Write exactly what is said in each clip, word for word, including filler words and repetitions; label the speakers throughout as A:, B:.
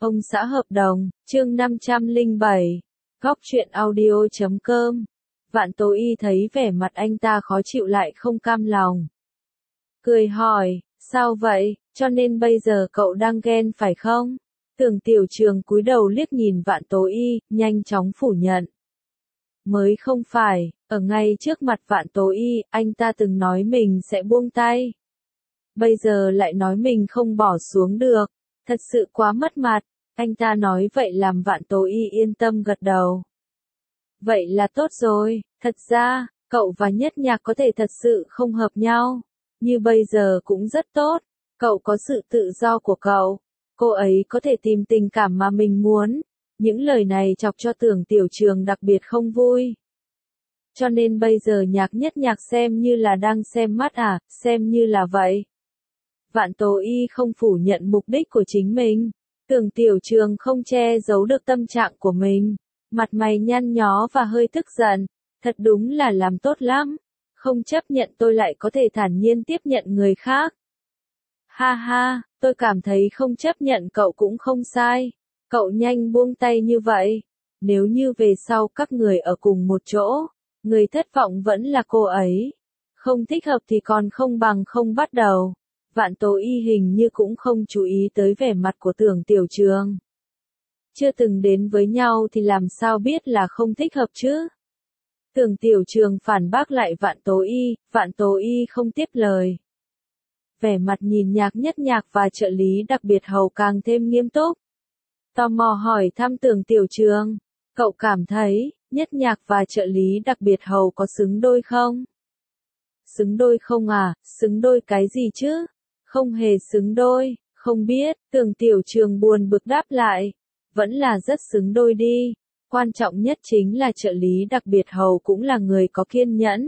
A: Ông xã hợp đồng, chương năm trăm lẻ bảy, góc truyện audio chấm com. Vạn Tố Y thấy vẻ mặt anh ta khó chịu lại không cam lòng. Cười hỏi, sao vậy, cho nên bây giờ cậu đang ghen phải không? Tưởng Tiểu Trường cúi đầu liếc nhìn Vạn Tố Y, nhanh chóng phủ nhận. Mới không phải, ở ngay trước mặt Vạn Tố Y, anh ta từng nói mình sẽ buông tay. Bây giờ lại nói mình không bỏ xuống được, thật sự quá mất mặt. Anh ta nói vậy làm Vạn Tố Y yên tâm gật đầu. Vậy là tốt rồi, thật ra, cậu và Nhất Nhạc có thể thật sự không hợp nhau. Như bây giờ cũng rất tốt, cậu có sự tự do của cậu. Cô ấy có thể tìm tình cảm mà mình muốn. Những lời này chọc cho Tưởng Tiểu Trường đặc biệt không vui. Cho nên bây giờ Nhạc Nhất Nhạc xem như là đang xem mắt à, xem như là vậy. Vạn Tố Y không phủ nhận mục đích của chính mình. Tưởng Tiểu Trường không che giấu được tâm trạng của mình. Mặt mày nhăn nhó và hơi tức giận. Thật đúng là làm tốt lắm. Không chấp nhận tôi lại có thể thản nhiên tiếp nhận người khác. Ha ha, tôi cảm thấy không chấp nhận cậu cũng không sai. Cậu nhanh buông tay như vậy. Nếu như về sau các người ở cùng một chỗ, người thất vọng vẫn là cô ấy. Không thích hợp thì còn không bằng không bắt đầu. Vạn Tố Y hình như cũng không chú ý tới vẻ mặt của Tưởng Tiểu Trường. Chưa từng đến với nhau thì làm sao biết là không thích hợp chứ? Tưởng Tiểu Trường phản bác lại Vạn Tố Y, Vạn Tố Y không tiếp lời. Vẻ mặt nhìn Nhạc Nhất Nhạc và trợ lý đặc biệt hầu càng thêm nghiêm túc. Tò mò hỏi thăm Tưởng Tiểu Trường, cậu cảm thấy, Nhất Nhạc và trợ lý đặc biệt hầu có xứng đôi không? Xứng đôi không à, xứng đôi cái gì chứ? Không hề xứng đôi, không biết, Tưởng Tiểu Trường buồn bực đáp lại. Vẫn là rất xứng đôi đi. Quan trọng nhất chính là trợ lý đặc biệt hầu cũng là người có kiên nhẫn.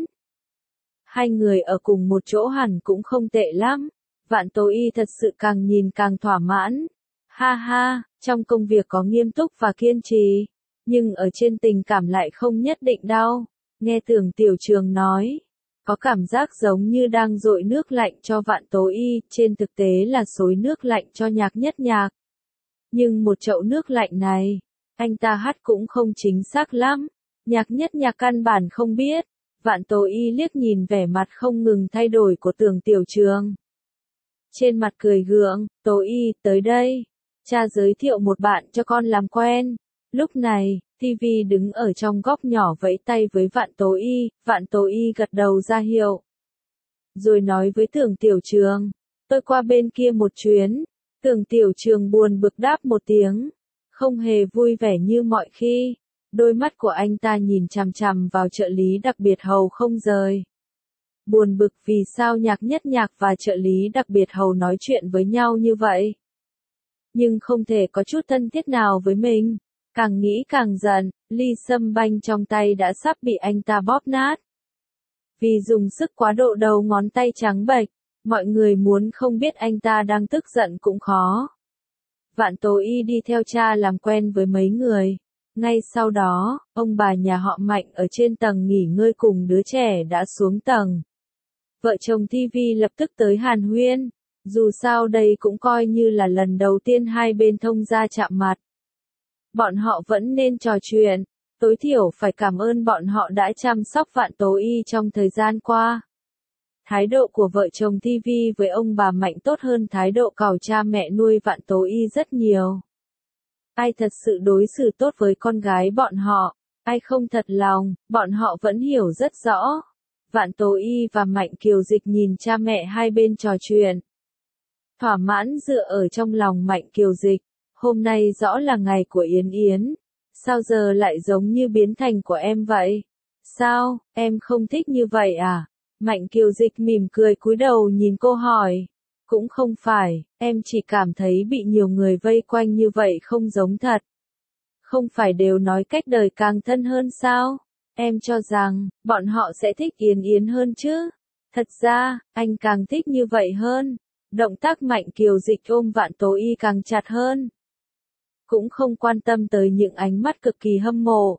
A: Hai người ở cùng một chỗ hẳn cũng không tệ lắm. Vạn Tố Y thật sự càng nhìn càng thỏa mãn. Ha ha, trong công việc có nghiêm túc và kiên trì. Nhưng ở trên tình cảm lại không nhất định đâu. Nghe Tưởng Tiểu Trường nói. Có cảm giác giống như đang dội nước lạnh cho Vạn Tố Y, trên thực tế là xối nước lạnh cho Nhạc Nhất Nhạc. Nhưng một chậu nước lạnh này, anh ta hát cũng không chính xác lắm. Nhạc Nhất Nhạc căn bản không biết. Vạn Tố Y liếc nhìn vẻ mặt không ngừng thay đổi của Tưởng Tiểu Trường. Trên mặt cười gượng, Tố Y, tới đây. Cha giới thiệu một bạn cho con làm quen. Lúc này, ti vi đứng ở trong góc nhỏ vẫy tay với Vạn Tố Y, Vạn Tố Y gật đầu ra hiệu. Rồi nói với Tưởng Tiểu Trường, tôi qua bên kia một chuyến. Tưởng Tiểu Trường buồn bực đáp một tiếng, không hề vui vẻ như mọi khi. Đôi mắt của anh ta nhìn chằm chằm vào trợ lý đặc biệt hầu không rời. Buồn bực vì sao Nhạc Nhất Nhạc và trợ lý đặc biệt hầu nói chuyện với nhau như vậy. Nhưng không thể có chút thân thiết nào với mình. Càng nghĩ càng giận, ly sâm banh trong tay đã sắp bị anh ta bóp nát. Vì dùng sức quá độ đầu ngón tay trắng bệch, mọi người muốn không biết anh ta đang tức giận cũng khó. Vạn Tố Y đi theo cha làm quen với mấy người. Ngay sau đó, ông bà nhà họ Mạnh ở trên tầng nghỉ ngơi cùng đứa trẻ đã xuống tầng. Vợ chồng ti vi lập tức tới hàn huyên. Dù sao đây cũng coi như là lần đầu tiên hai bên thông gia chạm mặt. Bọn họ vẫn nên trò chuyện, tối thiểu phải cảm ơn bọn họ đã chăm sóc Vạn Tố Y trong thời gian qua. Thái độ của vợ chồng ti vi với ông bà Mạnh tốt hơn thái độ càu cha mẹ nuôi Vạn Tố Y rất nhiều. Ai thật sự đối xử tốt với con gái bọn họ, ai không thật lòng, bọn họ vẫn hiểu rất rõ. Vạn Tố Y và Mạnh Kiều Dịch nhìn cha mẹ hai bên trò chuyện. Thỏa mãn dựa ở trong lòng Mạnh Kiều Dịch. Hôm nay rõ là ngày của Yến Yến. Sao giờ lại giống như biến thành của em vậy? Sao, em không thích như vậy à? Mạnh Kiều Dịch mỉm cười cúi đầu nhìn cô hỏi. Cũng không phải, em chỉ cảm thấy bị nhiều người vây quanh như vậy không giống thật. Không phải đều nói cách đời càng thân hơn sao? Em cho rằng, bọn họ sẽ thích Yến Yến hơn chứ? Thật ra, anh càng thích như vậy hơn. Động tác Mạnh Kiều Dịch ôm Vạn Tố Y càng chặt hơn. Cũng không quan tâm tới những ánh mắt cực kỳ hâm mộ.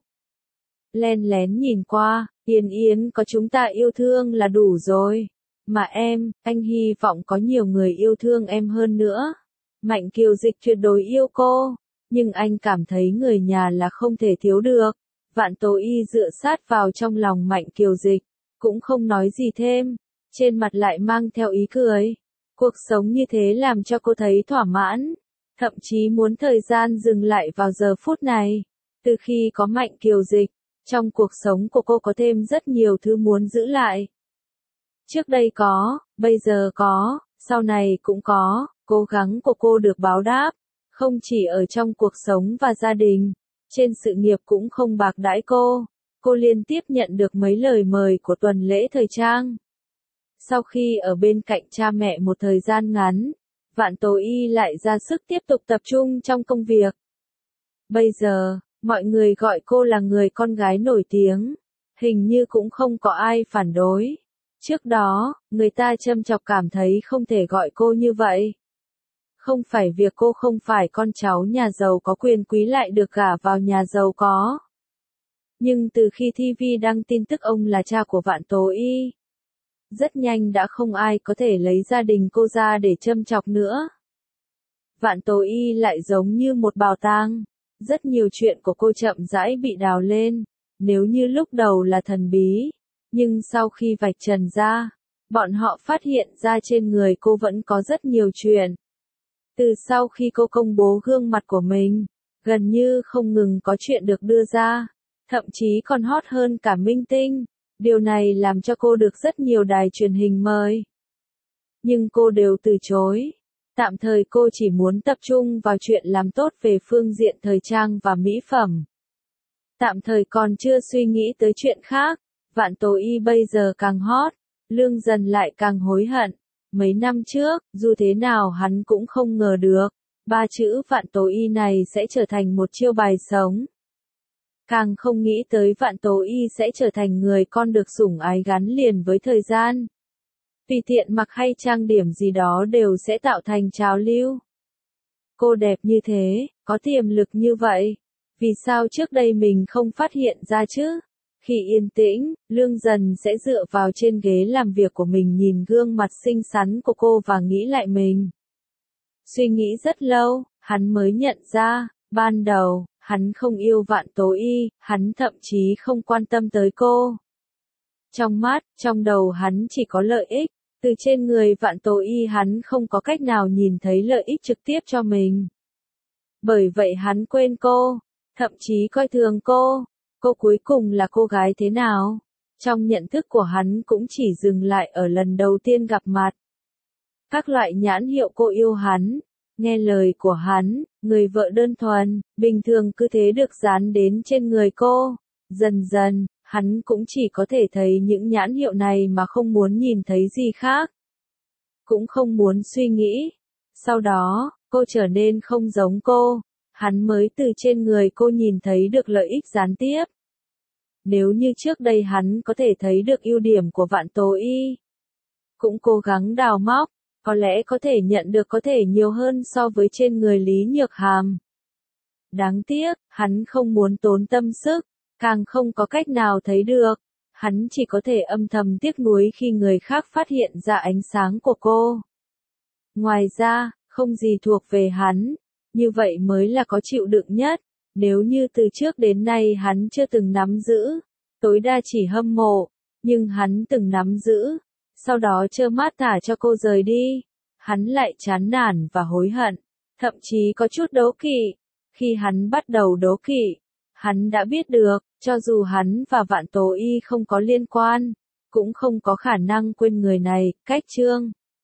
A: Len lén nhìn qua, Yến Yến có chúng ta yêu thương là đủ rồi. Mà em, anh hy vọng có nhiều người yêu thương em hơn nữa. Mạnh Kiều Dịch tuyệt đối yêu cô. nhưng anh cảm thấy người nhà là không thể thiếu được. Vạn Tố Y dựa sát vào trong lòng Mạnh Kiều Dịch, cũng không nói gì thêm, trên mặt lại mang theo ý cười. Cuộc sống như thế làm cho cô thấy thỏa mãn, thậm chí muốn thời gian dừng lại vào giờ phút này. Từ khi có Mạnh Kiều Dịch, trong cuộc sống của cô có thêm rất nhiều thứ muốn giữ lại. Trước đây có, bây giờ có, sau này cũng có, cố gắng của cô được báo đáp, không chỉ ở trong cuộc sống và gia đình, trên sự nghiệp cũng không bạc đãi cô. Cô liên tiếp nhận được mấy lời mời của tuần lễ thời trang. Sau khi ở bên cạnh cha mẹ một thời gian ngắn, Vạn Tố Y lại ra sức tiếp tục tập trung trong công việc. Bây giờ, mọi người gọi cô là người con gái nổi tiếng, hình như cũng không có ai phản đối. Trước đó, người ta châm chọc cảm thấy không thể gọi cô như vậy. Không phải việc cô không phải con cháu nhà giàu có quyền quý lại được gả vào nhà giàu có. Nhưng từ khi ti vi đăng tin tức ông là cha của Vạn Tố Y, rất nhanh đã không ai có thể lấy gia đình cô ra để châm chọc nữa. Vạn Tố Y lại giống như một bảo tàng, rất nhiều chuyện của cô chậm rãi bị đào lên, nếu như lúc đầu là thần bí, nhưng sau khi vạch trần ra, bọn họ phát hiện ra trên người cô vẫn có rất nhiều chuyện. Từ sau khi cô công bố gương mặt của mình, gần như không ngừng có chuyện được đưa ra, thậm chí còn hot hơn cả minh tinh. Điều này làm cho cô được rất nhiều đài truyền hình mời. Nhưng cô đều từ chối. Tạm thời cô chỉ muốn tập trung vào chuyện làm tốt về phương diện thời trang và mỹ phẩm. Tạm thời còn chưa suy nghĩ tới chuyện khác. Vạn Tố Y bây giờ càng hot, Lương Dần lại càng hối hận. Mấy năm trước, dù thế nào hắn cũng không ngờ được, ba chữ Vạn Tố Y này sẽ trở thành một chiêu bài sống. Càng không nghĩ tới Vạn Tố Y sẽ trở thành người con được sủng ái gắn liền với thời gian. Tùy tiện mặc hay trang điểm gì đó đều sẽ tạo thành trào lưu. Cô đẹp như thế, có tiềm lực như vậy, vì sao trước đây mình không phát hiện ra chứ? Khi yên tĩnh, Lương Dần sẽ dựa vào trên ghế làm việc của mình nhìn gương mặt xinh xắn của cô và nghĩ lại mình. Suy nghĩ rất lâu, hắn mới nhận ra, ban đầu, hắn không yêu Vạn Tố Y, hắn thậm chí không quan tâm tới cô. Trong mắt, trong đầu hắn chỉ có lợi ích, từ trên người Vạn Tố Y hắn không có cách nào nhìn thấy lợi ích trực tiếp cho mình. Bởi vậy hắn quên cô, thậm chí coi thường cô. Cô cuối cùng là cô gái thế nào? Trong nhận thức của hắn cũng chỉ dừng lại ở lần đầu tiên gặp mặt. Các loại nhãn hiệu cô yêu hắn, nghe lời của hắn, người vợ đơn thuần, bình thường cứ thế được dán đến trên người cô. Dần dần, hắn cũng chỉ có thể thấy những nhãn hiệu này mà không muốn nhìn thấy gì khác. Cũng không muốn suy nghĩ. Sau đó, cô trở nên không giống cô. Hắn mới từ trên người cô nhìn thấy được lợi ích gián tiếp. Nếu như trước đây hắn có thể thấy được ưu điểm của Vạn Tố Y, cũng cố gắng đào móc, có lẽ có thể nhận được có thể nhiều hơn so với trên người Lý Nhược Hàm. Đáng tiếc, hắn không muốn tốn tâm sức, càng không có cách nào thấy được. Hắn chỉ có thể âm thầm tiếc nuối khi người khác phát hiện ra ánh sáng của cô. Ngoài ra, không gì thuộc về hắn, như vậy mới là có chịu đựng nhất. Nếu như từ trước đến nay hắn chưa từng nắm giữ, tối đa chỉ hâm mộ, nhưng hắn từng nắm giữ, sau đó trơ mắt thả cho cô rời đi, hắn lại chán nản và hối hận, thậm chí có chút đố kỵ. Khi hắn bắt đầu đố kỵ, hắn đã biết được, cho dù hắn và Vạn Tố Y không có liên quan, cũng không có khả năng quên người này. Cách chương